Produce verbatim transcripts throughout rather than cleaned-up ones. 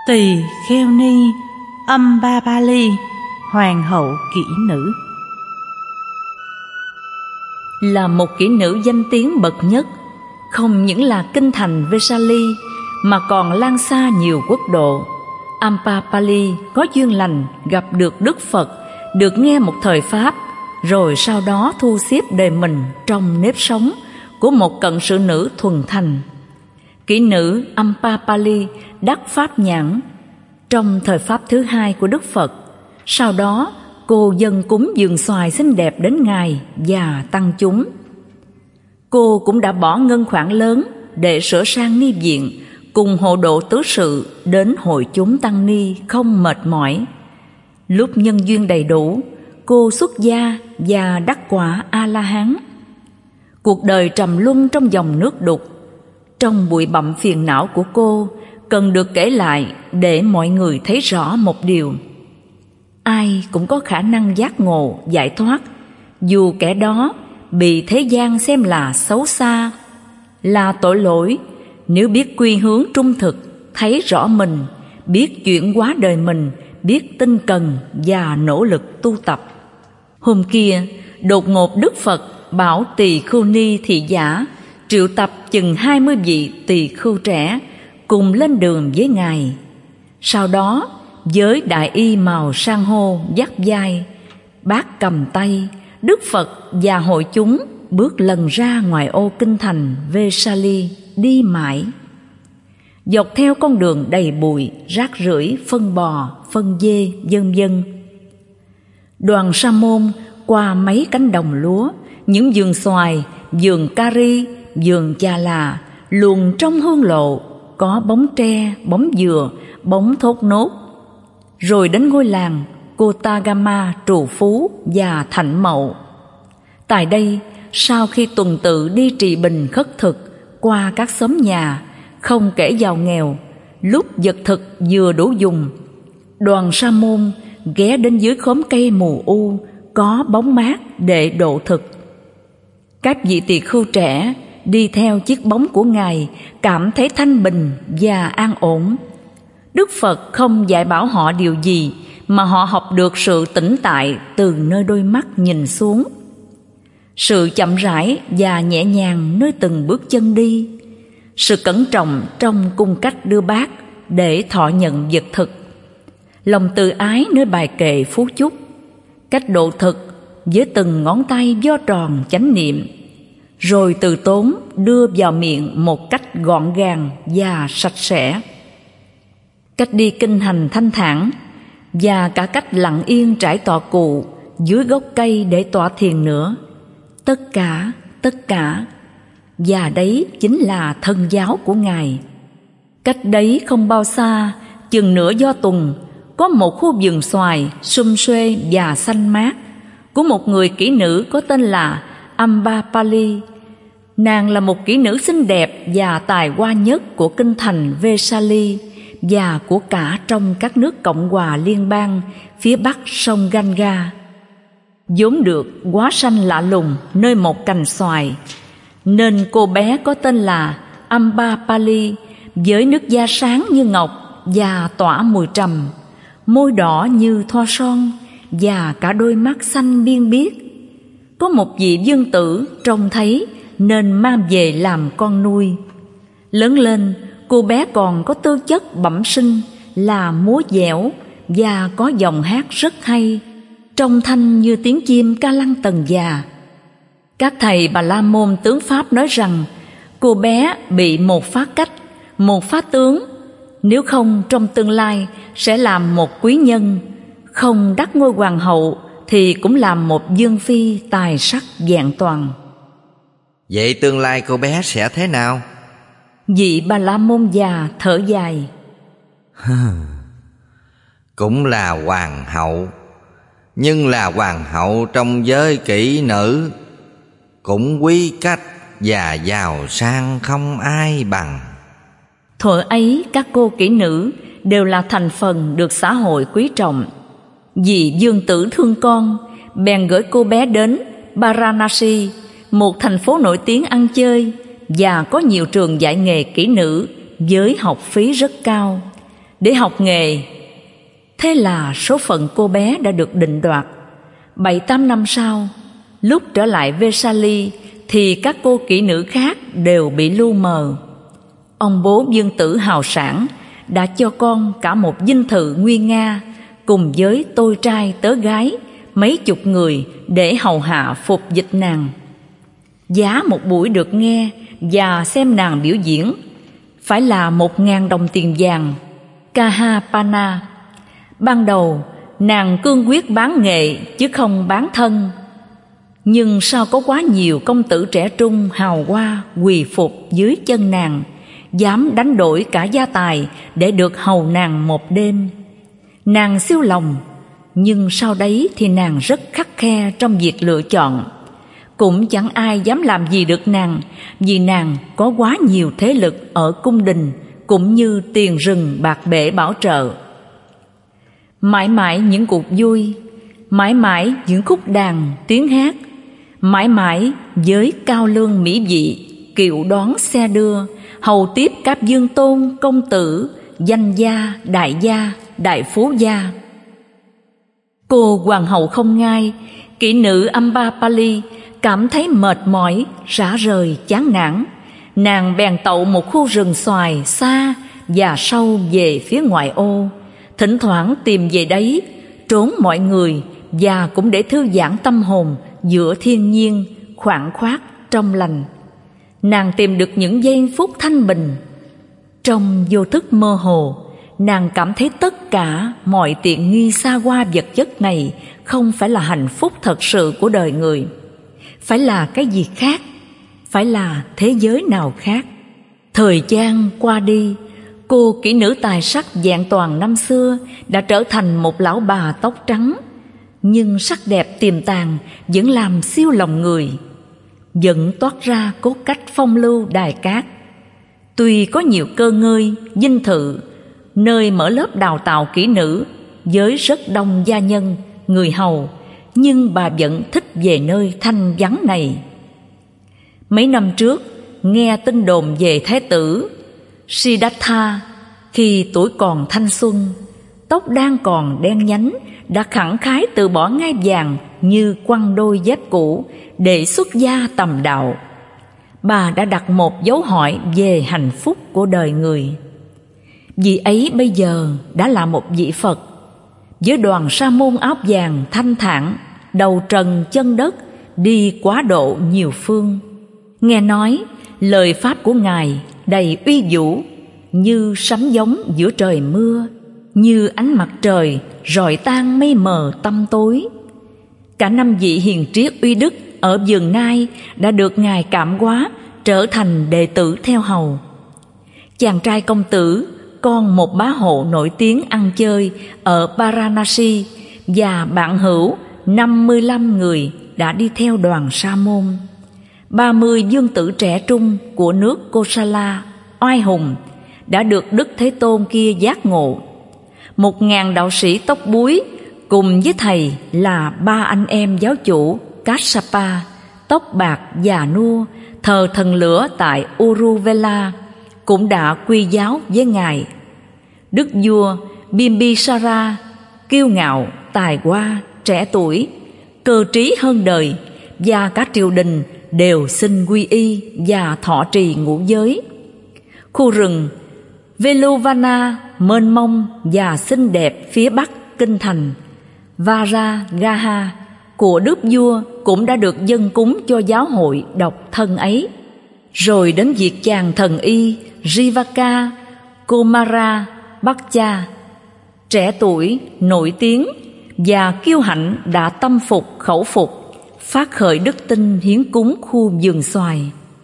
Tỳ Kheo Ni Ambapali, hoàng hậu kỹ nữ. Là một kỹ nữ danh tiếng bậc nhất, không những là kinh thành Vesali mà còn lan xa nhiều quốc độ. Ambapali có duyên lành gặp được Đức Phật, được nghe một thời Pháp, rồi sau đó thu xếp đời mình trong nếp sống của một cận sự nữ thuần thành. Kỹ nữ Ambapali đắc pháp nhãn trong thời Pháp thứ hai của Đức Phật. Sau đó cô dâng cúng vườn xoài xinh đẹp đến Ngài và tăng chúng. Cô cũng đã bỏ ngân khoản lớn để sửa sang ni viện, cùng hộ độ tứ sự đến hội chúng tăng ni không mệt mỏi. Lúc nhân duyên đầy đủ, cô xuất gia và đắc quả A-la-hán. Cuộc đời trầm luân trong dòng nước đục, trong bụi bặm phiền não của cô cần được kể lại để mọi người thấy rõ một điều: ai cũng có khả năng giác ngộ, giải thoát, dù kẻ đó bị thế gian xem là xấu xa, là tội lỗi. Nếu biết quy hướng trung thực, thấy rõ mình, biết chuyển hóa đời mình, biết tinh cần và nỗ lực tu tập. Hôm kia, đột ngột Đức Phật bảo Tỳ Khưu Ni thị giả triệu tập chừng hai mươi vị tỳ khưu trẻ cùng lên đường với Ngài. Sau đó, với đại y màu san hô dắt vai, bát cầm tay, Đức Phật và hội chúng bước lần ra ngoài ô kinh thành Vesali, đi mãi dọc theo con đường đầy bụi, rác rưởi, phân bò, phân dê, vân vân. Đoàn sa môn qua mấy cánh đồng lúa, những vườn xoài, vườn cari, vườn chà là, luồn trong hương lộ, có bóng tre, bóng dừa, bóng thốt nốt. Rồi đến ngôi làng Kotagama trù phú và thạnh mậu. Tại đây, sau khi tuần tự đi trì bình khất thực qua các xóm nhà, không kể giàu nghèo, lúc vật thực vừa đủ dùng, đoàn sa môn ghé đến dưới khóm cây mù u có bóng mát để độ thực. Các vị tỳ khưu trẻ đi theo chiếc bóng của Ngài cảm thấy thanh bình và an ổn. Đức Phật không dạy bảo họ điều gì, mà họ học được sự tĩnh tại từ nơi đôi mắt nhìn xuống, sự chậm rãi và nhẹ nhàng nơi từng bước chân đi, sự cẩn trọng trong cung cách đưa bát để thọ nhận vật thực, lòng từ ái nơi bài kệ phú chúc, cách độ thực với từng ngón tay vo tròn chánh niệm, rồi từ tốn đưa vào miệng một cách gọn gàng và sạch sẽ. Cách đi kinh hành thanh thản, và cả cách lặng yên trải tọa cụ dưới gốc cây để tọa thiền nữa. Tất cả, tất cả, và đấy chính là thân giáo của Ngài. Cách đấy không bao xa, chừng nửa do tuần, có một khu vườn xoài sum suê và xanh mát của một người kỹ nữ có tên là Ambapali. Nàng là một kỹ nữ xinh đẹp và tài hoa nhất của kinh thành Vesali và của cả trong các nước Cộng hòa liên bang phía bắc sông Ganga. Vốn được hóa sanh lạ lùng nơi một cành xoài, nên cô bé có tên là Ambapali, với nước da sáng như ngọc và tỏa mùi trầm, môi đỏ như thoa son và cả đôi mắt xanh biên biếc. Có một vị vương tử trông thấy nên mang về làm con nuôi. Lớn lên, cô bé còn có tư chất bẩm sinh là múa dẻo và có giọng hát rất hay, trong thanh như tiếng chim ca lăng tần già. Các thầy Bà La Môn tướng Pháp nói rằng cô bé bị một phá cách, một phá tướng, nếu không trong tương lai sẽ làm một quý nhân, không đắc ngôi hoàng hậu thì cũng làm một vương phi tài sắc vẹn toàn. Vậy tương lai cô bé sẽ thế nào? Vị Bà La Môn già thở dài. Cũng là hoàng hậu, nhưng là hoàng hậu trong giới kỹ nữ, cũng quý cách và giàu sang không ai bằng. Thuở ấy các cô kỹ nữ đều là thành phần được xã hội quý trọng. Vì vương tử thương con, bèn gửi cô bé đến Varanasi, một thành phố nổi tiếng ăn chơi và có nhiều trường dạy nghề kỹ nữ với học phí rất cao. để học nghề. Thế là số phận cô bé đã được định đoạt. Bảy tám năm sau, lúc trở lại Vesali thì các cô kỹ nữ khác đều bị lu mờ. Ông bố Dương Tử hào sản đã cho con cả một dinh thự nguy nga, cùng với tôi trai tớ gái mấy chục người để hầu hạ phục dịch nàng. Giá một buổi được nghe và xem nàng biểu diễn phải là một ngàn đồng tiền vàng Kahapana. Ban đầu nàng cương quyết bán nghệ chứ không bán thân. Nhưng sao có quá nhiều công tử trẻ trung hào hoa quỳ phục dưới chân nàng, dám đánh đổi cả gia tài để được hầu nàng một đêm. Nàng siêu lòng, nhưng sau đấy thì nàng rất khắt khe trong việc lựa chọn. Cũng chẳng ai dám làm gì được nàng, vì nàng có quá nhiều thế lực ở cung đình cũng như tiền rừng bạc bể bảo trợ. Mãi mãi những cuộc vui, mãi mãi những khúc đàn tiếng hát, mãi mãi với cao lương mỹ vị, kiệu đón xe đưa, hầu tiếp các dương tôn công tử, danh gia, đại gia, đại phú gia. Cô hoàng hậu không ngai, kỹ nữ Ambapali cảm thấy mệt mỏi, rã rời, chán nản. Nàng bèn tậu một khu rừng xoài xa và sâu về phía ngoại ô, thỉnh thoảng tìm về đấy, trốn mọi người và cũng để thư giãn tâm hồn giữa thiên nhiên khoáng khoát trong lành. Nàng tìm được những giây phút thanh bình. Trong vô thức mơ hồ, nàng cảm thấy tất cả mọi tiện nghi xa hoa vật chất này không phải là hạnh phúc thật sự của đời người, phải là cái gì khác, phải là thế giới nào khác. Thời gian qua đi, cô kỹ nữ tài sắc vẹn toàn năm xưa đã trở thành một lão bà tóc trắng, nhưng sắc đẹp tiềm tàng vẫn làm siêu lòng người, vẫn toát ra cốt cách phong lưu đài cát. Tuy có nhiều cơ ngơi, dinh thự, nơi mở lớp đào tạo kỹ nữ với rất đông gia nhân, người hầu, nhưng bà vẫn thích về nơi thanh vắng này. Mấy năm trước, nghe tin đồn về thái tử Siddhartha khi tuổi còn thanh xuân, tóc đang còn đen nhánh, đã khẳng khái từ bỏ ngai vàng như quăng đôi dép cũ để xuất gia tầm đạo. Bà đã đặt một dấu hỏi về hạnh phúc của đời người. Vị ấy bây giờ đã là một vị Phật, với đoàn sa môn áo vàng thanh thản, đầu trần chân đất, đi quá độ nhiều phương. Nghe nói lời pháp của Ngài đầy uy vũ, như sấm giống giữa trời mưa, như ánh mặt trời rọi tan mây mờ tăm tối. Cả năm vị hiền triết uy đức ở vườn Nai đã được Ngài cảm hóa trở thành đệ tử theo hầu. Chàng trai công tử, con một bá hộ nổi tiếng ăn chơi ở Varanasi, và bạn hữu năm mươi lăm người đã đi theo đoàn sa môn. ba mươi vương tử trẻ trung của nước Kosala oai hùng đã được Đức Thế Tôn kia giác ngộ. Một ngàn đạo sĩ tóc búi cùng với thầy là ba anh em giáo chủ Kassapa, tóc bạc già nua, thờ thần lửa tại Uruvela, cũng đã quy giáo với Ngài. Đức vua Bimbisara, kiêu ngạo, tài hoa, trẻ tuổi, cơ trí hơn đời, và cả triều đình đều xin quy y và thọ trì ngũ giới. Khu rừng Veluvana mênh mông và xinh đẹp phía bắc kinh thành Varagaha của đức vua cũng đã được dâng cúng cho giáo hội độc thân ấy. Rồi đến việc chàng thần y Jivaka Kumara Bhaktya, trẻ tuổi, nổi tiếng và kiêu hãnh, đã tâm phục khẩu phục, phát khởi đức tin hiến cúng khu vườn xoài.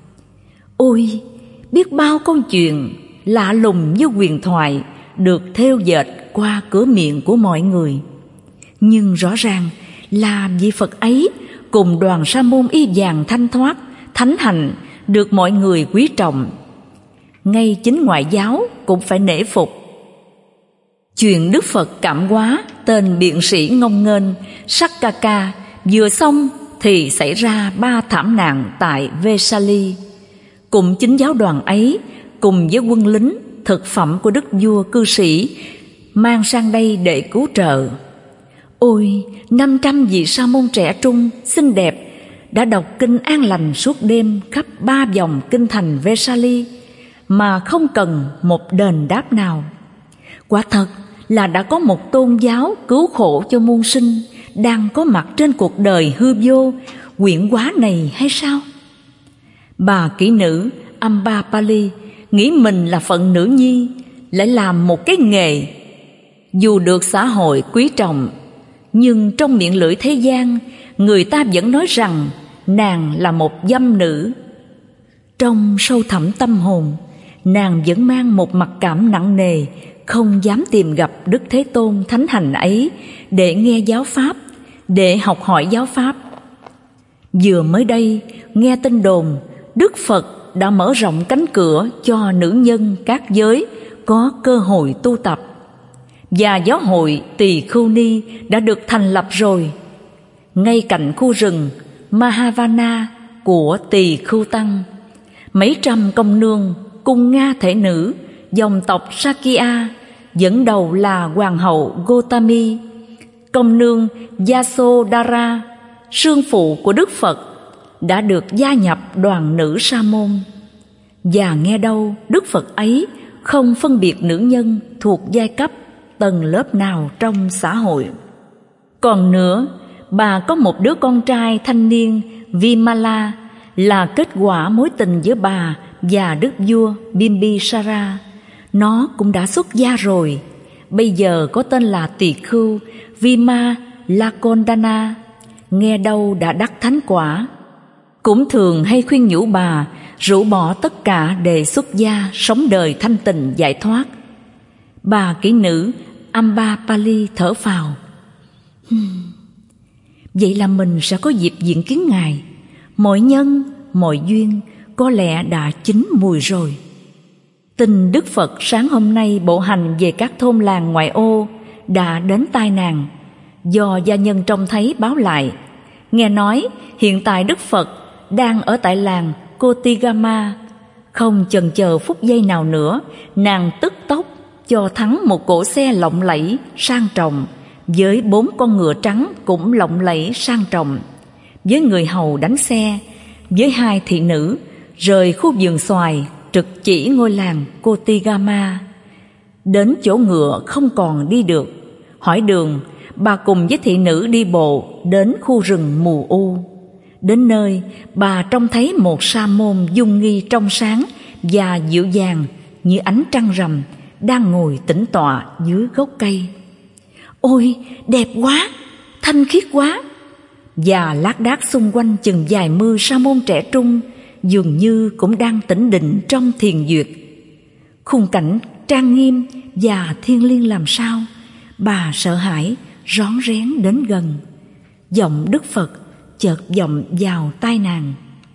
Ôi, biết bao câu chuyện lạ lùng như huyền thoại được thêu dệt qua cửa miệng của mọi người. Nhưng rõ ràng là vị Phật ấy cùng đoàn sa môn y vàng thanh thoát, thánh hạnh được mọi người quý trọng. Ngay chính ngoại giáo cũng phải nể phục. Chuyện Đức Phật cảm hóa tên biện sĩ ngông nghênh Sakkaka vừa xong thì xảy ra ba thảm nạn tại Vesali. Cùng chính giáo đoàn ấy cùng với quân lính thực phẩm của đức vua cư sĩ mang sang đây để cứu trợ. Ôi, năm trăm vị sa môn trẻ trung, xinh đẹp đã đọc kinh an lành suốt đêm khắp ba vòng kinh thành Vesali mà không cần một đền đáp nào. Quả thật là đã có một tôn giáo cứu khổ cho muôn sinh đang có mặt trên cuộc đời hư vô quyển hóa này hay sao? Bà kỹ nữ Ambapali nghĩ mình là phận nữ nhi, lại làm một cái nghề dù được xã hội quý trọng, nhưng trong miệng lưỡi thế gian người ta vẫn nói rằng nàng là một dâm nữ. Trong sâu thẳm tâm hồn, nàng vẫn mang một mặc cảm nặng nề, không dám tìm gặp Đức Thế Tôn thánh hành ấy để nghe giáo pháp, để học hỏi giáo pháp. Vừa mới đây, nghe tin đồn Đức Phật đã mở rộng cánh cửa cho nữ nhân các giới có cơ hội tu tập, và giáo hội Tỳ Khưu Ni đã được thành lập rồi, ngay cạnh khu rừng Mahavana của Tỳ Khưu Tăng. Mấy trăm công nương cung Nga thể nữ dòng tộc Sakya, dẫn đầu là hoàng hậu Gotami, công nương Yasodhara, sương phụ của Đức Phật, đã được gia nhập đoàn nữ sa môn. Và nghe đâu Đức Phật ấy không phân biệt nữ nhân thuộc giai cấp tầng lớp nào trong xã hội. Còn nữa, bà có một đứa con trai thanh niên Vimala, là kết quả mối tình giữa bà và đức vua Bimbisara. Nó cũng đã xuất gia rồi, bây giờ có tên là Tỳ Khưu Vima Lakondana, nghe đâu đã đắc thánh quả. Cũng thường hay khuyên nhủ bà rũ bỏ tất cả để xuất gia sống đời thanh tịnh giải thoát. Bà kỹ nữ Ambapali thở phào. Hmm. Vậy là mình sẽ có dịp diện kiến Ngài. Mọi nhân, mọi duyên có lẽ đã chín mùi rồi. Tin Đức Phật sáng hôm nay bộ hành về các thôn làng ngoại ô đã đến tai nàng, do gia nhân trông thấy báo lại. Nghe nói hiện tại Đức Phật đang ở tại làng Kotigama. Không chần chờ phút giây nào nữa, nàng tức tốc cho thắng một cỗ xe lộng lẫy sang trọng, với bốn con ngựa trắng cũng lộng lẫy sang trọng, với người hầu đánh xe, với hai thị nữ, rời khu vườn xoài trực chỉ ngôi làng Kotigama. Đến chỗ ngựa không còn đi được, hỏi đường, bà cùng với thị nữ đi bộ đến khu rừng mù u. Đến nơi, bà trông thấy một sa môn dung nghi trong sáng và dịu dàng như ánh trăng rằm đang ngồi tĩnh tọa dưới gốc cây. Ôi, đẹp quá, thanh khiết quá! Và lác đác xung quanh chừng vài mươi sa môn trẻ trung dường như cũng đang tĩnh định trong thiền duyệt. Khung cảnh trang nghiêm và thiêng liêng làm sao, bà sợ hãi rón rén đến gần. Giọng Đức Phật chợt vọng vào tai nàng.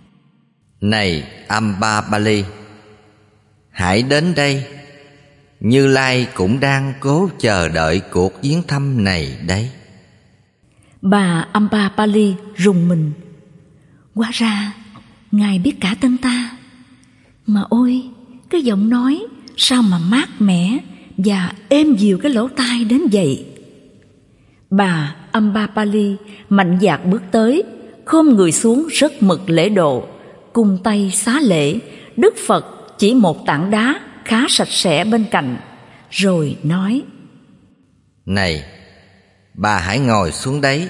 Này Ambapali, hãy đến đây. Như Lai cũng đang cố chờ đợi cuộc viếng thăm này đấy. Bà Ambapali rùng mình. Hóa ra Ngài biết cả tên ta. Mà ôi, cái giọng nói sao mà mát mẻ và êm dịu cái lỗ tai đến vậy. Bà Ambapali mạnh dạn bước tới, khom người xuống rất mực lễ độ, cung tay xá lễ. Đức Phật chỉ một tảng đá khá sạch sẽ bên cạnh, rồi nói: Này, bà hãy ngồi xuống đấy,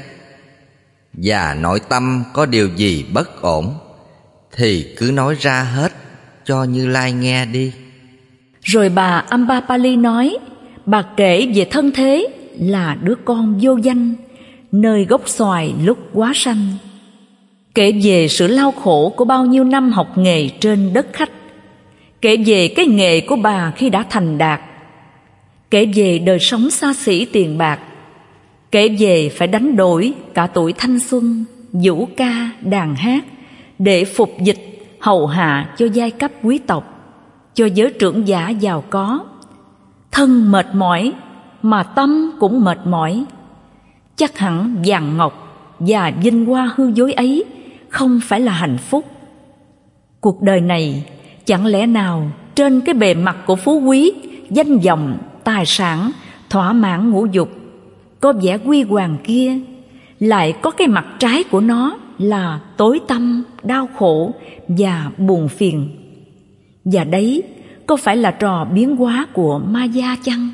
và nội tâm có điều gì bất ổn thì cứ nói ra hết cho Như Lai nghe đi. Rồi bà Ambapali nói, bà kể về thân thế là đứa con vô danh, nơi gốc xoài lúc quá sanh. Kể về sự lao khổ của bao nhiêu năm học nghề trên đất khách. Kể về cái nghề của bà khi đã thành đạt. Kể về đời sống xa xỉ tiền bạc. Kể về phải đánh đổi cả tuổi thanh xuân, vũ ca, đàn hát để phục dịch, hầu hạ cho giai cấp quý tộc, cho giới trưởng giả giàu có. Thân mệt mỏi mà tâm cũng mệt mỏi. Chắc hẳn vàng ngọc và vinh hoa hư dối ấy không phải là hạnh phúc. Cuộc đời này chẳng lẽ nào trên cái bề mặt của phú quý, danh vọng, tài sản, thỏa mãn ngũ dục, có vẻ huy hoàng kia, lại có cái mặt trái của nó là tối tăm, đau khổ và buồn phiền. Và đấy có phải là trò biến hóa của Maya chăng?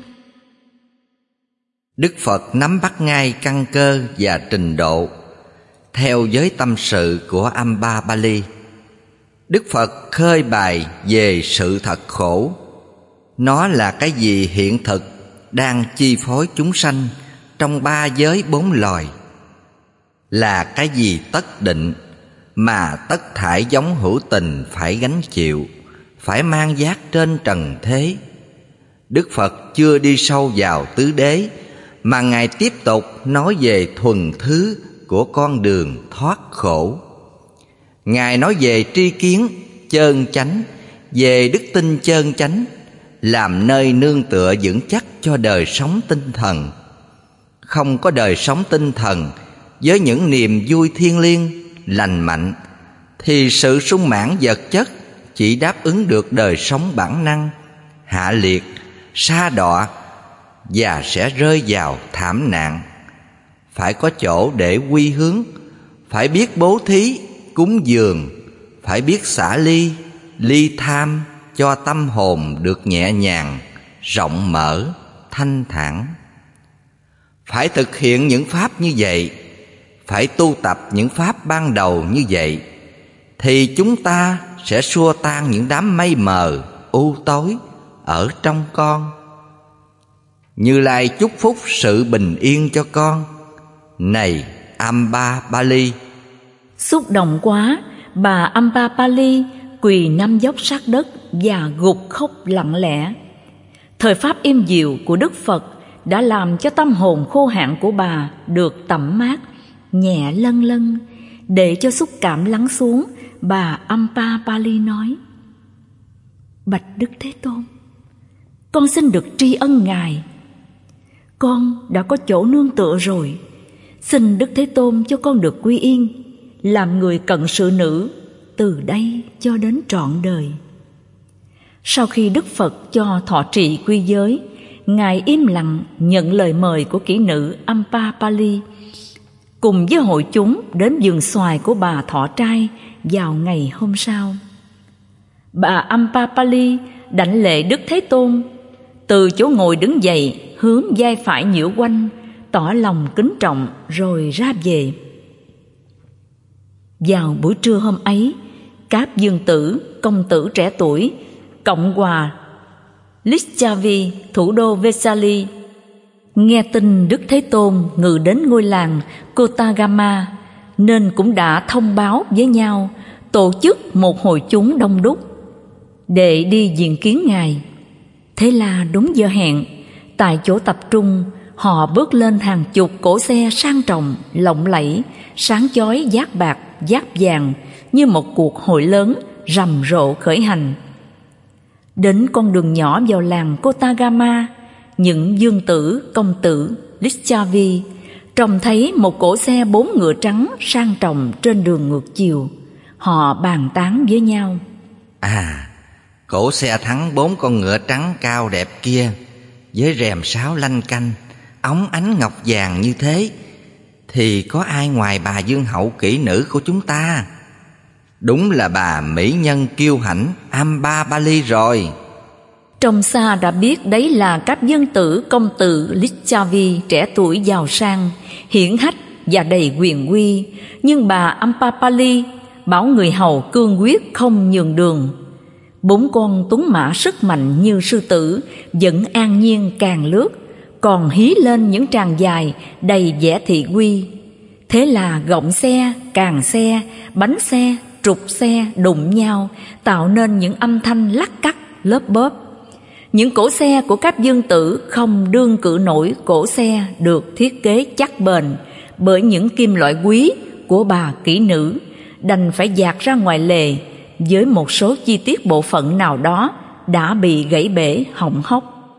Đức Phật nắm bắt ngay căn cơ và trình độ. Theo giới tâm sự của Ambapali, Đức Phật khơi bày về sự thật khổ. Nó là cái gì hiện thực đang chi phối chúng sanh trong ba giới bốn loài, là cái gì tất định mà tất thảy giống hữu tình phải gánh chịu, phải mang vác trên trần thế. Đức Phật chưa đi sâu vào tứ đế, mà Ngài tiếp tục nói về thuần thứ của con đường thoát khổ. Ngài nói về tri kiến chơn chánh, về đức tin chơn chánh, làm nơi nương tựa vững chắc cho đời sống tinh thần. Không có đời sống tinh thần với những niềm vui thiêng liêng, lành mạnh, thì sự sung mãn vật chất chỉ đáp ứng được đời sống bản năng, hạ liệt, sa đọa, và sẽ rơi vào thảm nạn. Phải có chỗ để quy hướng, phải biết bố thí, cúng dường, phải biết xả ly, ly tham, cho tâm hồn được nhẹ nhàng, rộng mở, thanh thản. Phải thực hiện những pháp như vậy, phải tu tập những pháp ban đầu như vậy, thì chúng ta sẽ xua tan những đám mây mờ, u tối ở trong con. Như Lai chúc phúc sự bình yên cho con. Này Ambapali! Xúc động quá, bà Ambapali quỳ năm dốc sát đất và gục khóc lặng lẽ. Thời pháp im dịu của Đức Phật đã làm cho tâm hồn khô hạn của bà được tẩm mát, nhẹ lân lân. Để cho xúc cảm lắng xuống, bà Ambapali nói: Bạch Đức Thế Tôn, con xin được tri ân Ngài. Con đã có chỗ nương tựa rồi, xin Đức Thế Tôn cho con được quy yên, làm người cận sự nữ từ đây cho đến trọn đời. Sau khi Đức Phật cho thọ trì quy giới, Ngài im lặng nhận lời mời của kỹ nữ Ambapali, cùng với hội chúng đến vườn xoài của bà thọ trai vào ngày hôm sau. Bà Ambapali đảnh lễ Đức Thế Tôn, từ chỗ ngồi đứng dậy, hướng vai phải nhiễu quanh, tỏ lòng kính trọng rồi ra về. Vào buổi trưa hôm ấy, các dương tử, công tử trẻ tuổi, Cộng hòa Licchavi, thủ đô Vesali, nghe tin Đức Thế Tôn ngự đến ngôi làng Kotagama, nên cũng đã thông báo với nhau, tổ chức một hội chúng đông đúc để đi diện kiến Ngài. Thế là đúng giờ hẹn, tại chỗ tập trung, họ bước lên hàng chục cỗ xe sang trọng, lộng lẫy, sáng chói giác bạc, giác vàng, như một cuộc hội lớn rầm rộ khởi hành. Đến con đường nhỏ vào làng Kotagama, những dương tử, công tử Licchavi trông thấy một cỗ xe bốn ngựa trắng sang trọng trên đường ngược chiều. Họ bàn tán với nhau: À, cỗ xe thắng bốn con ngựa trắng cao đẹp kia, với rèm sáo lanh canh, óng ánh ngọc vàng như thế, thì có ai ngoài bà vương hậu kỹ nữ của chúng ta? Đúng là bà mỹ nhân kiêu hãnh Ambapali rồi. Trong xa đã biết đấy là các dương tử, công tử Licchavi trẻ tuổi giàu sang, hiển hách và đầy quyền uy. Nhưng bà Ambapali bảo người hầu cương quyết không nhường đường. Bốn con tuấn mã sức mạnh như sư tử vẫn an nhiên càng lướt, còn hí lên những tràng dài đầy vẻ thị uy. Thế là gọng xe, càng xe, bánh xe, trục xe đụng nhau, tạo nên những âm thanh lắc cắt, lớp bóp. Những cỗ xe của các dương tử không đương cự nổi cỗ xe được thiết kế chắc bền bởi những kim loại quý của bà kỹ nữ, đành phải dạt ra ngoài lề với một số chi tiết bộ phận nào đó đã bị gãy bể hỏng hóc.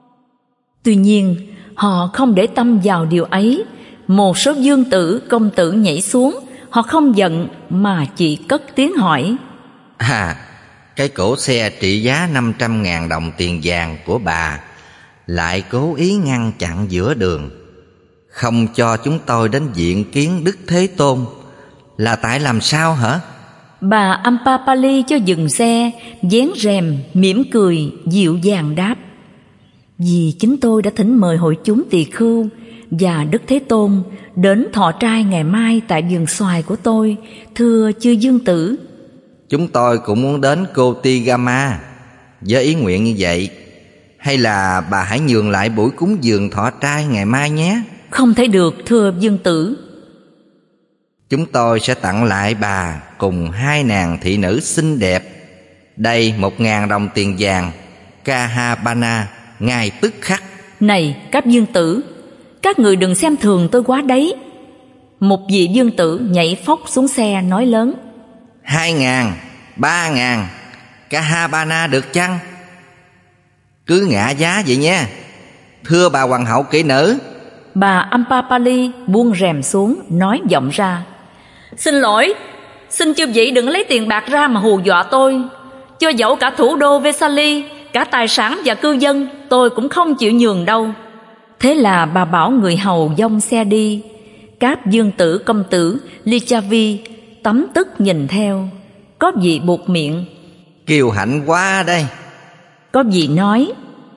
Tuy nhiên, họ không để tâm vào điều ấy. Một số dương tử, công tử nhảy xuống, họ không giận mà chỉ cất tiếng hỏi: À, cái cỗ xe trị giá năm trăm ngàn đồng tiền vàng của bà lại cố ý ngăn chặn giữa đường, không cho chúng tôi đến diện kiến Đức Thế Tôn, là tại làm sao hả? Bà Ampapali cho dừng xe, vén rèm, mỉm cười, dịu dàng đáp: vì chính tôi đã thỉnh mời hội chúng tỳ khưu và Đức Thế Tôn đến thọ trai ngày mai tại vườn xoài của tôi, thưa chư dương tử. Chúng tôi cũng muốn đến Kotigama với ý nguyện như vậy. Hay là bà hãy nhường lại buổi cúng dường thọ trai ngày mai nhé. Không thể được, thưa dương tử. Chúng tôi sẽ tặng lại bà cùng hai nàng thị nữ xinh đẹp đây một ngàn đồng tiền vàng Kahabana ngay tức khắc. Này các dương tử, các người đừng xem thường tôi quá đấy. Một vị dương tử nhảy phóc xuống xe nói lớn: Hai ngàn, ba ngàn Kahabana được chăng? Cứ ngã giá vậy nha, thưa bà hoàng hậu kỹ nữ. Bà Ampapali buông rèm xuống, nói vọng ra: Xin lỗi, xin chư vị đừng lấy tiền bạc ra mà hù dọa tôi. Cho dẫu cả thủ đô Vesali, cả tài sản và cư dân, tôi cũng không chịu nhường đâu. Thế là bà bảo người hầu dông xe đi. Các dương tử công tử Lichavi tấm tức nhìn theo. Có vị buột miệng: Kiêu hãnh quá đây. Có vị nói: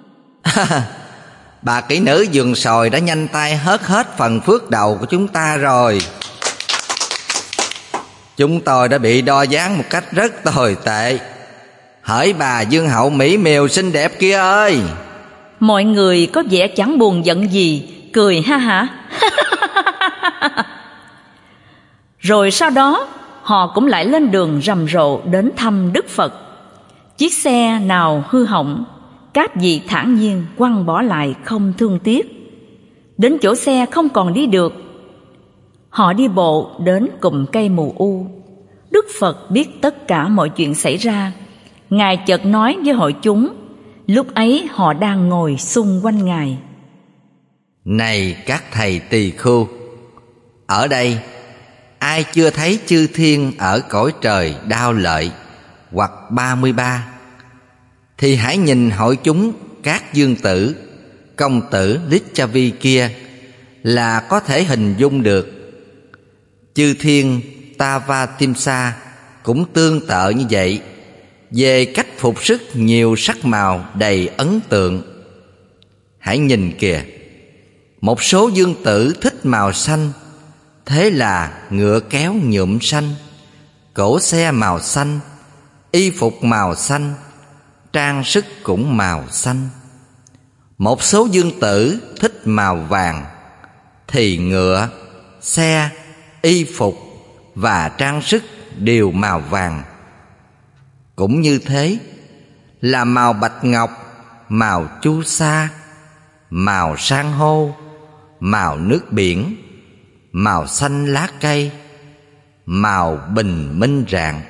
Bà kỹ nữ vườn sồi đã nhanh tay hớt hết phần phước đầu của chúng ta rồi. Chúng tôi đã bị đo ván một cách rất tồi tệ. Hỡi bà dương hậu mỹ miều xinh đẹp kia ơi! Mọi người có vẻ chẳng buồn giận gì, cười ha hả. Rồi sau đó họ cũng lại lên đường rầm rộ đến thăm Đức Phật. Chiếc xe nào hư hỏng, các vị thản nhiên quăng bỏ lại không thương tiếc. Đến chỗ xe không còn đi được, họ đi bộ đến cụm cây mù u. Đức Phật biết tất cả mọi chuyện xảy ra. Ngài chợt nói với hội chúng, lúc ấy họ đang ngồi xung quanh Ngài: Này các thầy tỳ khưu, ở đây ai chưa thấy chư thiên ở cõi trời Đao Lợi hoặc ba mươi ba, thì hãy nhìn hội chúng các dương tử, công tử Lichavi kia là có thể hình dung được. Chư thiên Tavatimsa cũng tương tự như vậy, về cách phục sức nhiều sắc màu đầy ấn tượng. Hãy nhìn kìa, một số dương tử thích màu xanh, thế là ngựa kéo nhuộm xanh, cỗ xe màu xanh, y phục màu xanh, trang sức cũng màu xanh. Một số dương tử thích màu vàng, thì ngựa, xe, y phục và trang sức đều màu vàng. Cũng như thế là màu bạch ngọc, màu chu sa, màu san hô, màu nước biển, màu xanh lá cây, màu bình minh rạng.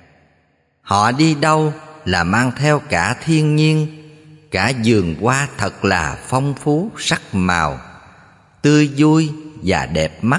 Họ đi đâu là mang theo cả thiên nhiên, cả vườn hoa thật là phong phú sắc màu, tươi vui và đẹp mắt.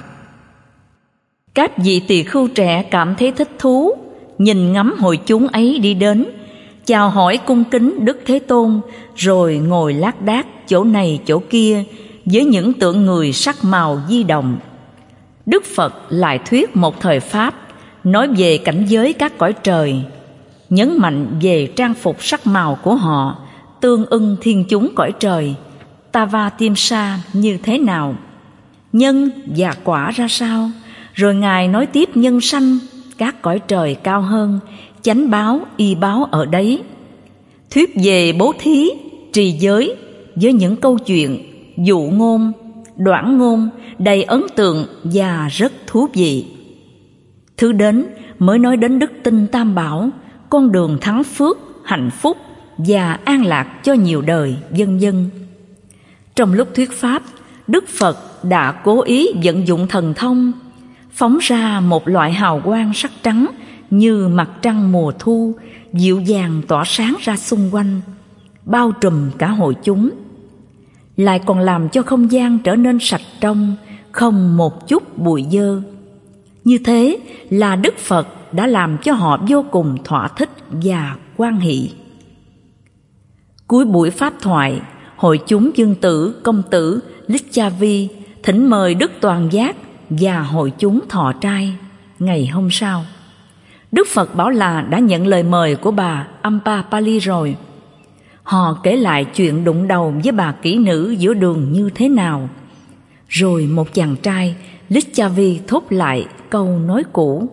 Các vị tỳ khưu trẻ cảm thấy thích thú, nhìn ngắm hội chúng ấy đi đến, chào hỏi cung kính Đức Thế Tôn, rồi ngồi lác đác chỗ này chỗ kia với những tượng người sắc màu di động. Đức Phật lại thuyết một thời pháp, nói về cảnh giới các cõi trời, nhấn mạnh về trang phục sắc màu của họ tương ưng thiên chúng cõi trời Tavatimsa như thế nào, nhân và quả ra sao. Rồi Ngài nói tiếp nhân sanh, các cõi trời cao hơn, chánh báo, y báo ở đấy. Thuyết về bố thí, trì giới với những câu chuyện dụ ngôn, đoản ngôn đầy ấn tượng và rất thú vị. Thứ đến mới nói đến đức tin Tam Bảo, con đường thắng phước, hạnh phúc và an lạc cho nhiều đời, vân vân. Trong lúc thuyết pháp, Đức Phật đã cố ý vận dụng thần thông, phóng ra một loại hào quang sắc trắng như mặt trăng mùa thu, dịu dàng tỏa sáng ra xung quanh, bao trùm cả hội chúng, lại còn làm cho không gian trở nên sạch trong, không một chút bụi dơ. Như thế là Đức Phật đã làm cho họ vô cùng thỏa thích và hoan hỷ. Cuối buổi pháp thoại, hội chúng dương tử, công tử Lichavi thỉnh mời Đức Toàn Giác và hội chúng thọ trai. Ngày hôm sau, Đức Phật bảo là đã nhận lời mời của bà Ampapali rồi. Họ kể lại chuyện đụng đầu với bà kỹ nữ giữa đường như thế nào. Rồi một chàng trai Lichavi thốt lại câu nói cũ: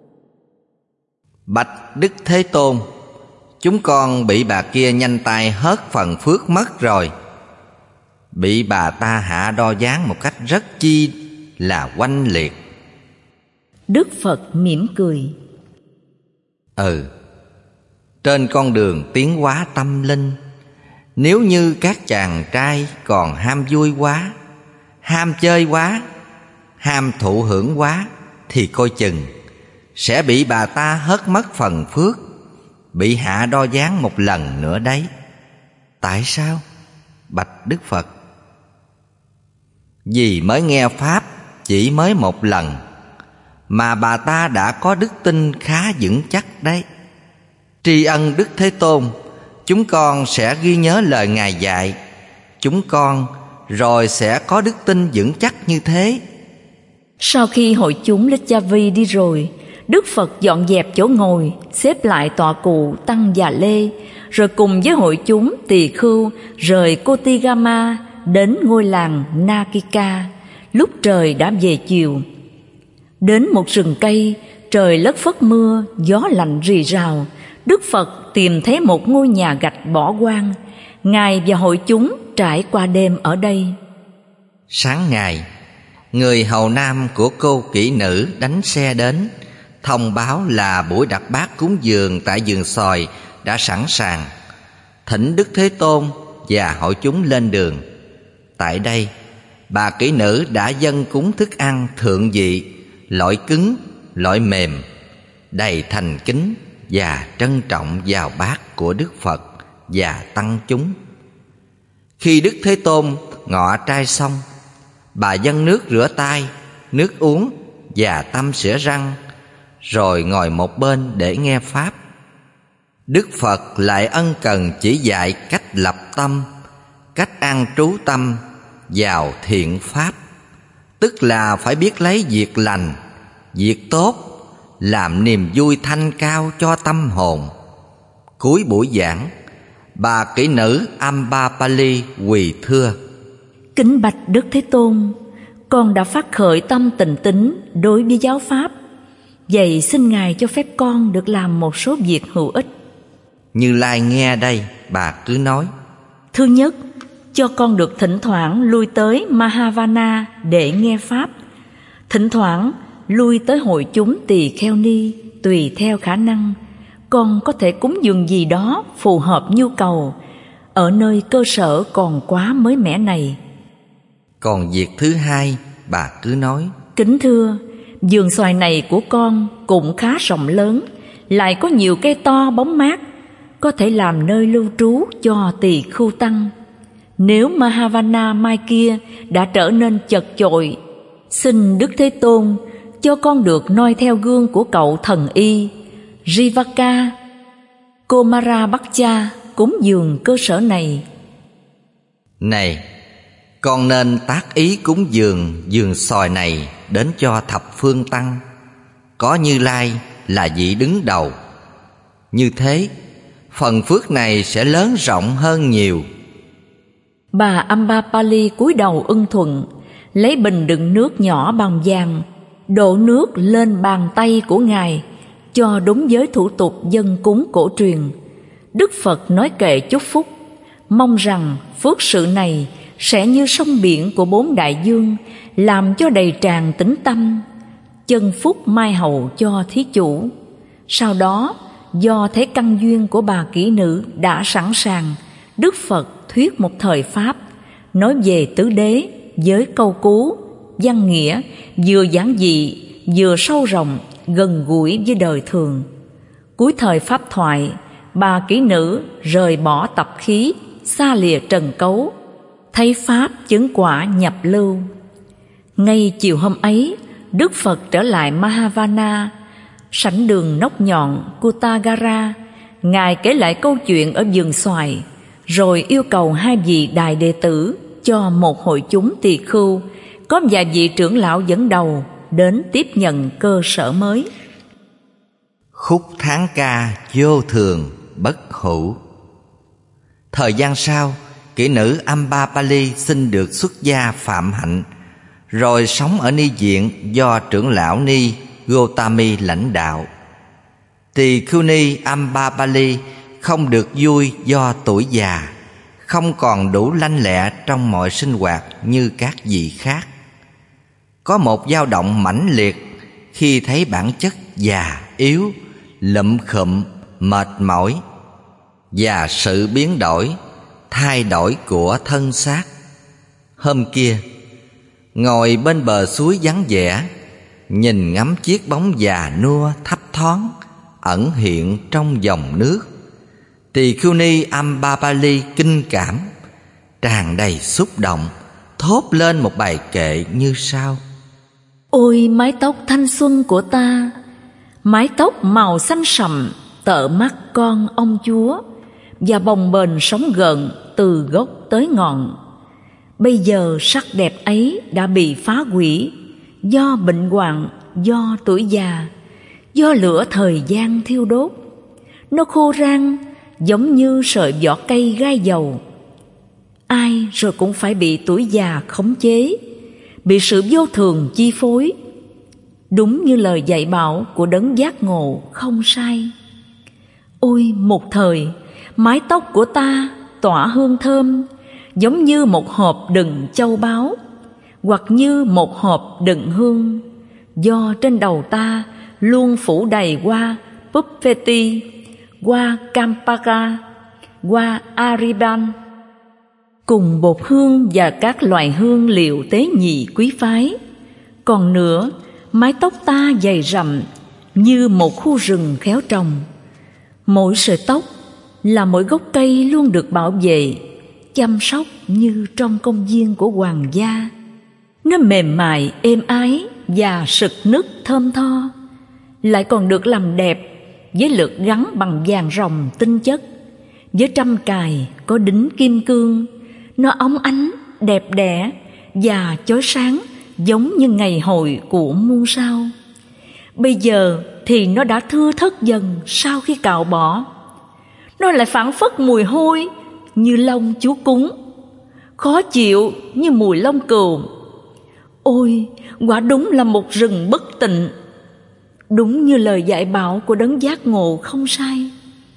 Bạch Đức Thế Tôn, chúng con bị bà kia nhanh tay hớt phần phước mất rồi. Bị bà ta hạ đo ván một cách rất chi là oanh liệt. Đức Phật mỉm cười: Ừ, trên con đường tiến hóa tâm linh, nếu như các chàng trai còn ham vui quá, ham chơi quá, ham thụ hưởng quá, thì coi chừng sẽ bị bà ta hớt mất phần phước, bị hạ đo ván một lần nữa đấy. Tại sao? Bạch Đức Phật: Vì mới nghe Pháp chỉ mới một lần, mà bà ta đã có đức tin khá vững chắc đấy. Tri ân Đức Thế Tôn, chúng con sẽ ghi nhớ lời Ngài dạy. Chúng con rồi sẽ có đức tin vững chắc như thế. Sau khi hội chúng Lichavi đi rồi, Đức Phật dọn dẹp chỗ ngồi, xếp lại tọa cụ Tăng Già Lê, rồi cùng với hội chúng tỳ khưu rời Kotigama đến ngôi làng Nakika. Lúc trời đã về chiều, đến một rừng cây, trời lất phất mưa, gió lạnh rì rào. Đức Phật tìm thấy một ngôi nhà gạch bỏ hoang. Ngài và hội chúng trải qua đêm ở đây. Sáng ngày, người hầu nam của cô kỹ nữ đánh xe đến, thông báo là buổi đặt bát cúng dường tại vườn xoài đã sẵn sàng, thỉnh Đức Thế Tôn và hội chúng lên đường. Tại đây, bà kỹ nữ đã dâng cúng thức ăn thượng vị, loại cứng, loại mềm, đầy thành kính và trân trọng vào bát của Đức Phật và tăng chúng. Khi Đức Thế Tôn ngọ trai xong, bà dâng nước rửa tay, nước uống và tăm sữa răng, rồi ngồi một bên để nghe Pháp. Đức Phật lại ân cần chỉ dạy cách lập tâm, cách an trú tâm vào thiện pháp, tức là phải biết lấy việc lành, việc tốt làm niềm vui thanh cao cho tâm hồn. Cuối buổi giảng, bà kỹ nữ Ampapali quỳ thưa: Kính bạch Đức Thế Tôn, con đã phát khởi tâm tình tín đối với giáo pháp. Vậy xin Ngài cho phép con được làm một số việc hữu ích. Như Lai nghe đây, bà cứ nói: Thứ nhất, cho con được thỉnh thoảng lui tới Mahavana để nghe Pháp. Thỉnh thoảng lui tới hội chúng tỳ kheo ni, tùy theo khả năng. Con có thể cúng dường gì đó phù hợp nhu cầu ở nơi cơ sở còn quá mới mẻ này. Còn việc thứ hai, bà cứ nói: Kính thưa, vườn xoài này của con cũng khá rộng lớn, lại có nhiều cây to bóng mát, có thể làm nơi lưu trú cho tỳ khưu tăng. Nếu Mahavana mai kia đã trở nên chật chội, xin Đức Thế Tôn cho con được noi theo gương của cậu thần y Jivaka Komarabakcha cúng dường cơ sở này. Này, con nên tác ý cúng dường vườn xoài này đến cho thập phương tăng, có Như Lai là vị đứng đầu. Như thế, phần phước này sẽ lớn rộng hơn nhiều. Bà Ampapali cúi đầu ưng thuận, lấy bình đựng nước nhỏ bằng vàng, đổ nước lên bàn tay của Ngài, cho đúng với thủ tục dân cúng cổ truyền. Đức Phật nói kệ chúc phúc, mong rằng phước sự này sẽ như sông biển của bốn đại dương, làm cho đầy tràn tín tâm, chân phúc mai hậu cho thí chủ. Sau đó, do thấy căn duyên của bà kỹ nữ đã sẵn sàng, Đức Phật thuyết một thời Pháp, nói về tứ đế với câu cú, văn nghĩa, vừa giản dị, vừa sâu rộng, gần gũi với đời thường. Cuối thời Pháp thoại, bà kỹ nữ rời bỏ tập khí, xa lìa trần cấu, thấy Pháp chứng quả nhập lưu. Ngay chiều hôm ấy, Đức Phật trở lại Mahavana, Sảnh đường nóc nhọn Kutagara, Ngài kể lại câu chuyện ở vườn xoài, rồi yêu cầu hai vị đại đệ tử cho một hội chúng tỳ khưu có vài vị trưởng lão dẫn đầu đến tiếp nhận cơ sở mới. Khúc tháng ca vô thường bất hủ. Thời gian sau, kỹ nữ Ambapali xin được xuất gia phạm hạnh, rồi sống ở ni viện do trưởng lão ni Gotami lãnh đạo. Tỳ khưu ni Ambapali không được vui do tuổi già, không còn đủ lanh lẹ trong mọi sinh hoạt như các vị khác. Có một dao động mãnh liệt khi thấy bản chất già yếu, lụm khụm, mệt mỏi và sự biến đổi, thay đổi của thân xác. Hôm kia, ngồi bên bờ suối vắng vẻ, nhìn ngắm chiếc bóng già nua thấp thoáng ẩn hiện trong dòng nước, tỳ khưu ni Ambapali kinh cảm, tràn đầy xúc động, thốt lên một bài kệ như sau: Ôi mái tóc thanh xuân của ta, mái tóc màu xanh sậm tợ mắt con ông chúa, và bồng bềnh sống gợn từ gốc tới ngọn. Bây giờ sắc đẹp ấy đã bị phá hủy do bệnh hoạn, do tuổi già, do lửa thời gian thiêu đốt. Nó khô rang giống như sợi vỏ cây gai dầu. Ai rồi cũng phải bị tuổi già khống chế, bị sự vô thường chi phối. Đúng như lời dạy bảo của đấng giác ngộ không sai. Ôi một thời, mái tóc của ta tỏa hương thơm, giống như một hộp đựng châu báu, hoặc như một hộp đựng hương, do trên đầu ta luôn phủ đầy hoa Puppeti, hoa Kampaka, hoa Ariban, cùng bột hương và các loại hương liệu tế nhị quý phái. Còn nữa, mái tóc ta dày rậm như một khu rừng khéo trồng. Mỗi sợi tóc là mỗi gốc cây luôn được bảo vệ, chăm sóc như trong công viên của hoàng gia. Nó mềm mại, êm ái và sực nức thơm tho, lại còn được làm đẹp với lược gắn bằng vàng ròng tinh chất, với trăm cài có đính kim cương. Nó óng ánh, đẹp đẽ và chói sáng giống như ngày hội của muôn sao. Bây giờ thì nó đã thưa thớt dần sau khi cạo bỏ. Nó lại phảng phất mùi hôi như lông chúa cúng, khó chịu như mùi lông cừu. Ôi, quả đúng là một rừng bất tịnh. Đúng như lời dạy bảo của đấng giác ngộ không sai.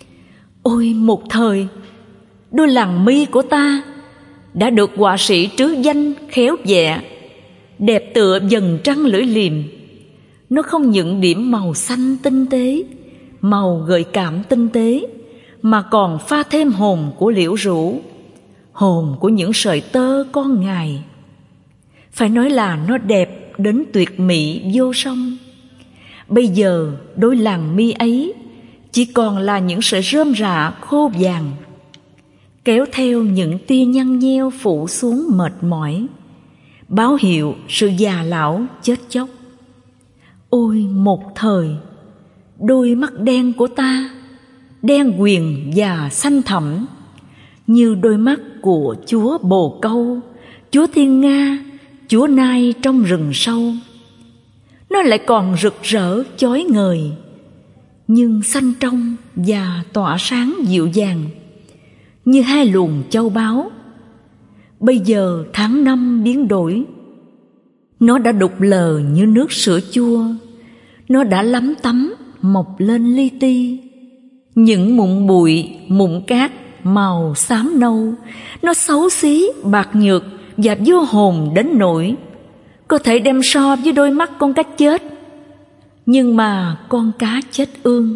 Ôi một thời, đôi làn mi của ta đã được họa sĩ trứ danh khéo vẽ, đẹp tựa dần trăng lưỡi liềm. Nó không những điểm màu xanh tinh tế, màu gợi cảm tinh tế, mà còn pha thêm hồn của liễu rũ, hồn của những sợi tơ con ngài. Phải nói là nó đẹp đến tuyệt mỹ vô song. Bây giờ đôi làn mi ấy chỉ còn là những sợi rơm rạ khô vàng, kéo theo những tia nhăn nheo phủ xuống mệt mỏi, báo hiệu sự già lão chết chóc. Ôi một thời, đôi mắt đen của ta đen quyền và xanh thẳm như đôi mắt của chúa Bồ Câu, chúa Thiên Nga, chúa Nai trong rừng sâu. Nó lại còn rực rỡ chói ngời, nhưng xanh trong và tỏa sáng dịu dàng như hai luồng châu báu. Bây giờ tháng năm biến đổi, nó đã đục lờ như nước sữa chua, nó đã lấm tấm mọc lên li ti. Những mụn bụi, mụn cát màu xám nâu, nó xấu xí, bạc nhược và vô hồn đến nỗi có thể đem so với đôi mắt con cá chết, nhưng mà con cá chết ương.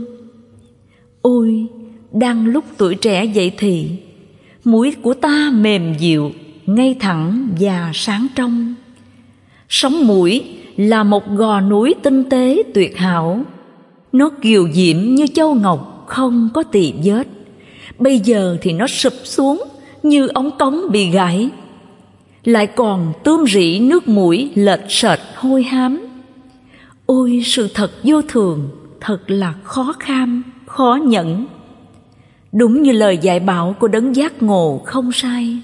Ôi, đang lúc tuổi trẻ dậy thì, mũi của ta mềm dịu, ngay thẳng và sáng trong. Sống mũi là một gò núi tinh tế tuyệt hảo, nó kiều diễm như châu ngọc không có tì vết. Bây giờ thì nó sụp xuống như ống cống bị gãy, lại còn tươm rỉ nước mũi lệch sệt hôi hám. Ôi sự thật vô thường, thật là khó kham, khó nhẫn. Đúng như lời dạy bảo của đấng giác ngộ không sai.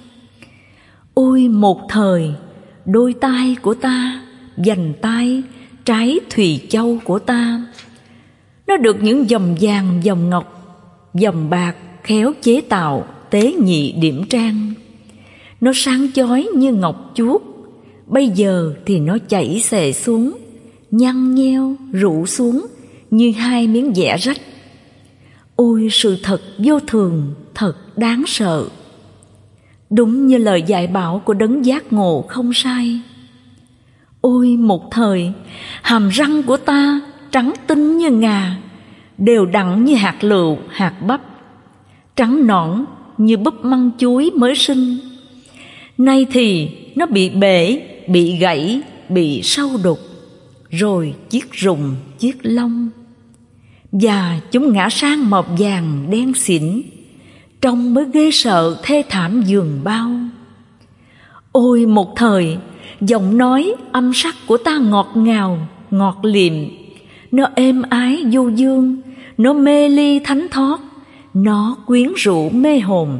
Ôi một thời, đôi tai của ta, vành tai, trái thùy châu của ta, nó được những dòng vàng, dòng ngọc, dòng bạc khéo chế tạo, tế nhị điểm trang. Nó sáng chói như ngọc chuốt, bây giờ thì nó chảy xệ xuống, nhăn nheo, rũ xuống như hai miếng vẽ rách. Ôi sự thật vô thường, thật đáng sợ. Đúng như lời dạy bảo của đấng giác ngộ không sai. Ôi một thời, hàm răng của ta trắng tinh như ngà, đều đặn như hạt lựu, hạt bắp, trắng nõn như búp măng chuối mới sinh. Nay thì nó bị bể, bị gãy, bị sâu đục, rồi chiếc rụng, chiếc lông, và chúng ngã sang màu vàng đen xỉn, trông mới ghê sợ thê thảm giường bao. Ôi một thời, giọng nói âm sắc của ta ngọt ngào, ngọt liệm, nó êm ái du dương, nó mê ly thánh thót, nó quyến rũ mê hồn.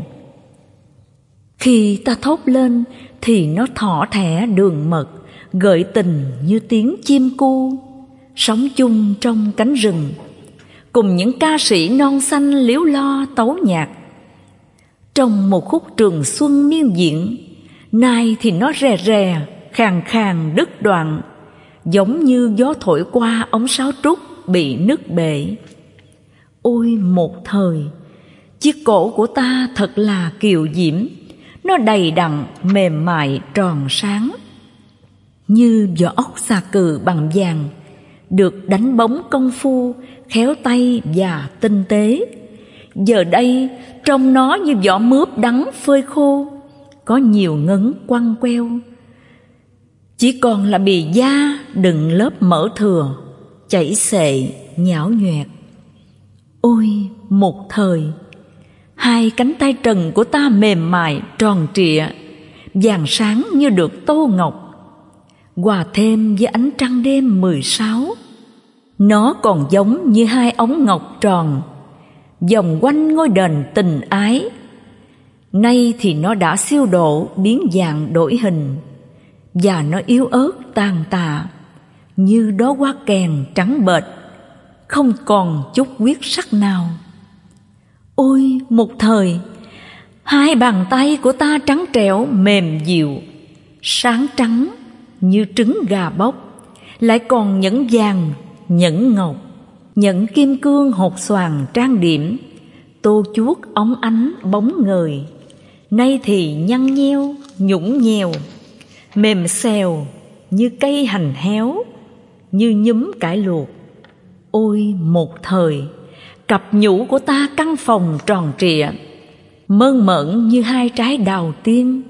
Khi ta thốt lên thì nó thỏ thẻ đường mật, gợi tình như tiếng chim cu, sống chung trong cánh rừng, cùng những ca sĩ non xanh líu lo tấu nhạc. Trong một khúc trường xuân miên diễn, nay thì nó rè rè, khàn khàn đứt đoạn, giống như gió thổi qua ống sáo trúc bị nứt bể. Ôi một thời, chiếc cổ của ta thật là kiều diễm, nó đầy đặn, mềm mại, tròn sáng, như vỏ ốc xà cừ bằng vàng, được đánh bóng công phu, khéo tay và tinh tế. Giờ đây trông nó như vỏ mướp đắng phơi khô, có nhiều ngấn quăng queo, chỉ còn là bì da đựng lớp mỡ thừa, chảy xệ, nhão nhoẹt. Ôi một thời, hai cánh tay trần của ta mềm mại, tròn trịa, vàng sáng như được tô ngọc, hòa thêm với ánh trăng đêm mười sáu. Nó còn giống như hai ống ngọc tròn, vòng quanh ngôi đền tình ái. Nay thì nó đã siêu độ, biến dạng đổi hình, và nó yếu ớt tàn tạ, như đóa hoa kèn trắng bệch, không còn chút huyết sắc nào. Ôi một thời, hai bàn tay của ta trắng trẻo, mềm dịu, sáng trắng như trứng gà bóc, lại còn nhẫn vàng, nhẫn ngọc, nhẫn kim cương hột xoàn trang điểm, tô chuốt óng ánh bóng ngời. Nay thì nhăn nheo, nhũng nhèo, mềm xèo như cây hành héo, như nhúm cải luộc. Ôi một thời, cặp nhũ của ta căn phòng tròn trịa, mơn mởn như hai trái đào tiên,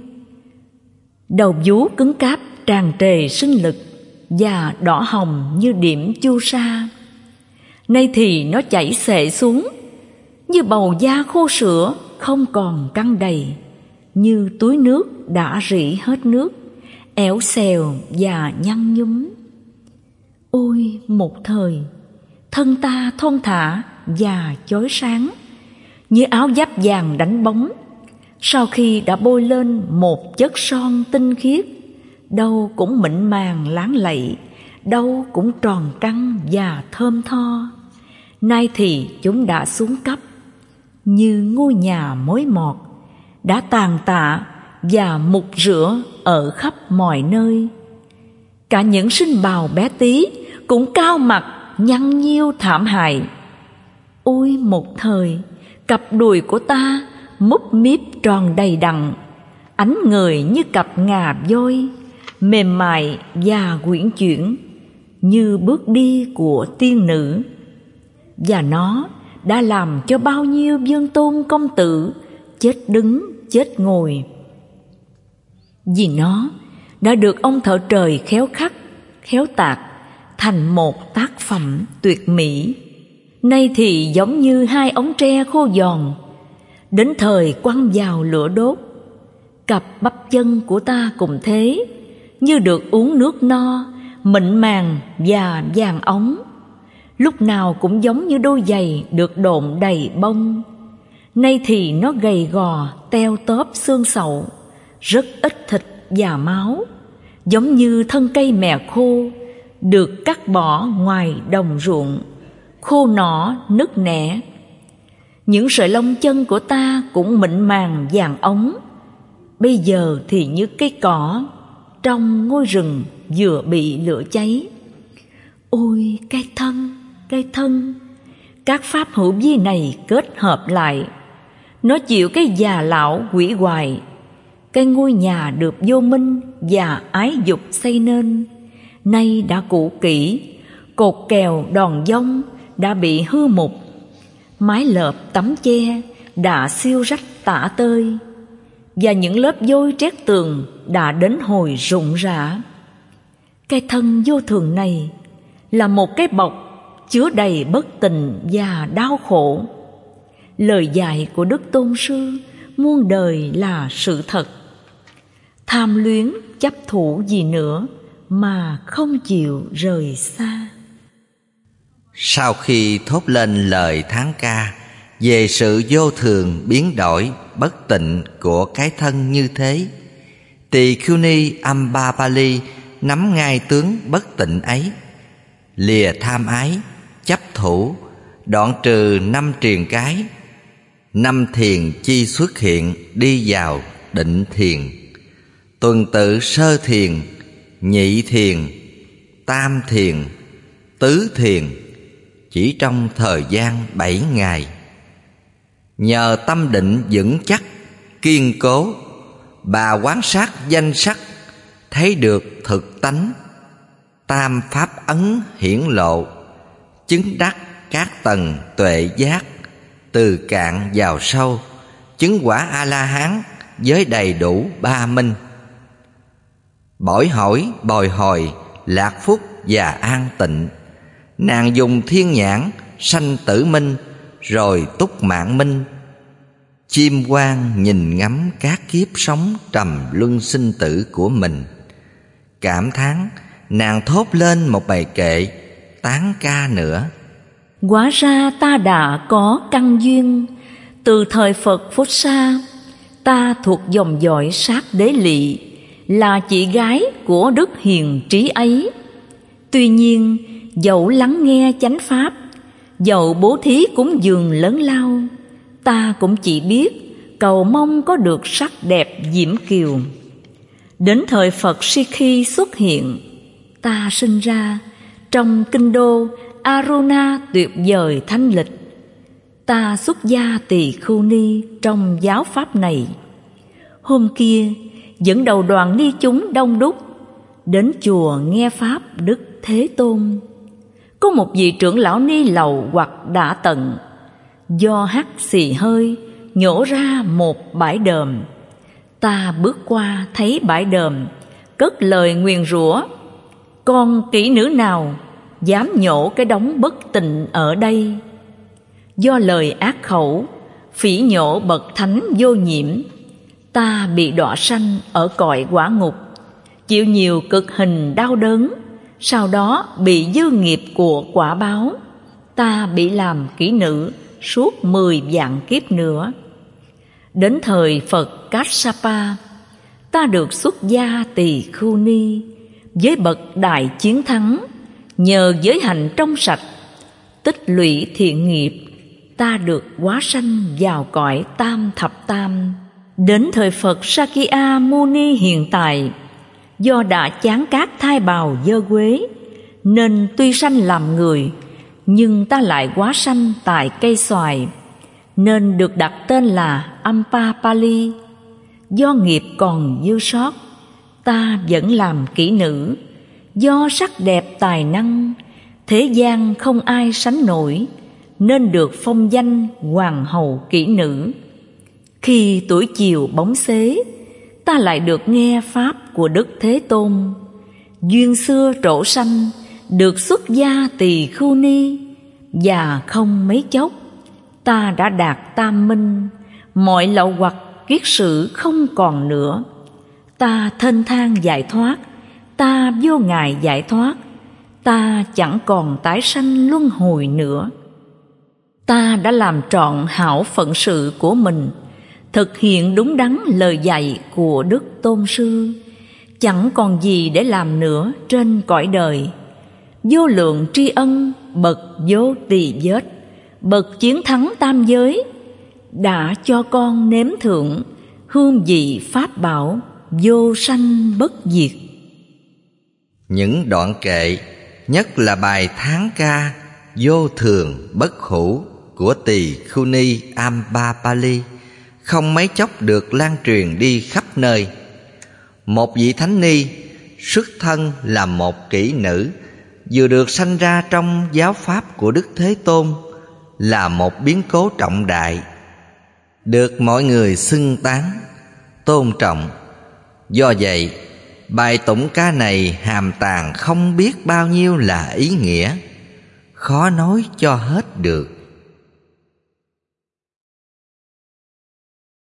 đầu vú cứng cáp tràn trề sinh lực, và đỏ hồng như điểm chu sa. Nay thì nó chảy xệ xuống, như bầu da khô sữa không còn căng đầy, như túi nước đã rỉ hết nước, éo xèo và nhăn nhúm. Ôi một thời, thân ta thon thả và chói sáng, như áo giáp vàng đánh bóng, sau khi đã bôi lên một chất son tinh khiết, đâu cũng mịn màng láng lạy, đâu cũng tròn căng và thơm tho. Nay thì chúng đã xuống cấp, như ngôi nhà mối mọt, đã tàn tạ và mục rửa ở khắp mọi nơi. Cả những sinh bào bé tí cũng cao mặt, nhăn nhiêu thảm hại. Ôi một thời, cặp đùi của ta múp míp tròn đầy đặn, ánh người như cặp ngà voi, mềm mại và uyển chuyển, như bước đi của tiên nữ. Và nó đã làm cho bao nhiêu vương tôn công tử chết đứng, chết ngồi, vì nó đã được ông thợ trời khéo khắc, khéo tạc thành một tác phẩm tuyệt mỹ. Nay thì giống như hai ống tre khô giòn, đến thời quăng vào lửa đốt. Cặp bắp chân của ta cũng thế, như được uống nước no, mịn màng và vàng óng. lúc nào cũng giống như đôi giày được độn đầy bông. Nay thì nó gầy gò, teo tóp xương sậu, rất ít thịt và máu, giống như thân cây mè khô được cắt bỏ ngoài đồng ruộng, khô nỏ nứt nẻ. Những sợi lông chân của ta cũng mịn màng vàng ống, bây giờ thì như cây cỏ trong ngôi rừng vừa bị lửa cháy. Ôi cái thân, cái thân, các pháp hữu vi này kết hợp lại, nó chịu cái già lão hủy hoại. Cái ngôi nhà được vô minh và ái dục xây nên, nay đã cũ kỹ, cột kèo đòn dông đã bị hư mục, mái lợp tấm che đã siêu rách tả tơi, và những lớp vôi trét tường đã đến hồi rụng rã. Cái thân vô thường này là một cái bọc chứa đầy bất tình và đau khổ. Lời dạy của Đức Tôn Sư muôn đời là sự thật. Tham luyến chấp thủ gì nữa mà không chịu rời xa. Sau khi thốt lên lời thán ca về sự vô thường biến đổi bất tịnh của cái thân như thế, Tỳ Khưu Ni Ambapali nắm ngay tướng bất tịnh ấy, lìa tham ái, chấp thủ, đoạn trừ năm triền cái, năm thiền chi xuất hiện đi vào định thiền, tuần tự sơ thiền, nhị thiền, tam thiền, tứ thiền, chỉ trong thời gian bảy ngày. Nhờ tâm định vững chắc, kiên cố, bà quán sát danh sắc, thấy được thực tánh, tam pháp ấn hiển lộ, chứng đắc các tầng tuệ giác, từ cạn vào sâu, chứng quả A-la-hán với đầy đủ ba minh. Bỏi hỏi, bồi hồi, lạc phúc và an tịnh, nàng dùng thiên nhãn sanh tử minh, rồi túc mạng minh. Chiêm quan nhìn ngắm các kiếp sống trầm luân sinh tử của mình, cảm thán, nàng thốt lên một bài kệ tán ca nữa. Hóa ra ta đã có căn duyên, từ thời Phật Phốt Sa, ta thuộc dòng dõi Sát Đế Lị, là chị gái của Đức Hiền Trí ấy. Tuy nhiên, dẫu lắng nghe chánh pháp, dẫu bố thí cúng dường lớn lao, ta cũng chỉ biết cầu mong có được sắc đẹp diễm kiều. Đến thời Phật Sikhi xuất hiện, ta sinh ra trong kinh đô Aruna tuyệt vời thanh lịch. Ta xuất gia Tỳ Khưu Ni trong giáo pháp này. Hôm kia dẫn đầu đoàn ni chúng đông đúc đến chùa nghe pháp Đức Thế Tôn. Có một vị trưởng lão ni lầu hoặc đã tận, do hắt xì hơi nhổ ra một bãi đờm. Ta bước qua thấy bãi đờm, cất lời nguyền rủa: con kỹ nữ nào dám nhổ cái đống bất tịnh ở đây? Do lời ác khẩu phỉ nhổ bậc thánh vô nhiễm, ta bị đọa sanh ở cõi quả ngục, chịu nhiều cực hình đau đớn. Sau đó bị dư nghiệp của quả báo, ta bị làm kỹ nữ suốt mười vạn kiếp nữa. Đến thời Phật Kassapa, ta được xuất gia Tỳ Khưu Ni với bậc đại chiến thắng. Nhờ giới hạnh trong sạch, tích lũy thiện nghiệp, ta được hóa sanh vào cõi tam thập tam. Đến thời Phật Sakya Muni hiện tại, do đã chán các thai bào dơ quế, nên tuy sanh làm người, nhưng ta lại hóa sanh tại cây xoài, nên được đặt tên là Ambapali. Do nghiệp còn dư sót, ta vẫn làm kỹ nữ. Do sắc đẹp tài năng, thế gian không ai sánh nổi, nên được phong danh hoàng hậu kỹ nữ. Khi tuổi chiều bóng xế, ta lại được nghe pháp của Đức Thế Tôn. Duyên xưa trổ sanh, được xuất gia Tỳ Khưu Ni, và không mấy chốc ta đã đạt tam minh, mọi lậu hoặc kiết sử không còn nữa. Ta thênh thang giải thoát, ta vô ngại giải thoát, ta chẳng còn tái sanh luân hồi nữa. Ta đã làm trọn hảo phận sự của mình, thực hiện đúng đắn lời dạy của Đức Tôn Sư, chẳng còn gì để làm nữa trên cõi đời. Vô lượng tri ân bậc vô tỳ vết, bậc chiến thắng tam giới, đã cho con nếm thượng hương vị pháp bảo vô sanh bất diệt. Những đoạn kệ, nhất là bài Tháng Ca Vô Thường Bất Hủ của Tỳ Khưu Ni Ambapali, không mấy chốc được lan truyền đi khắp nơi. Một vị thánh ni xuất thân là một kỹ nữ, vừa được sanh ra trong giáo pháp của Đức Thế Tôn, là một biến cố trọng đại, được mọi người xưng tán, tôn trọng. Do vậy, bài tụng ca này hàm tàng không biết bao nhiêu là ý nghĩa, khó nói cho hết được.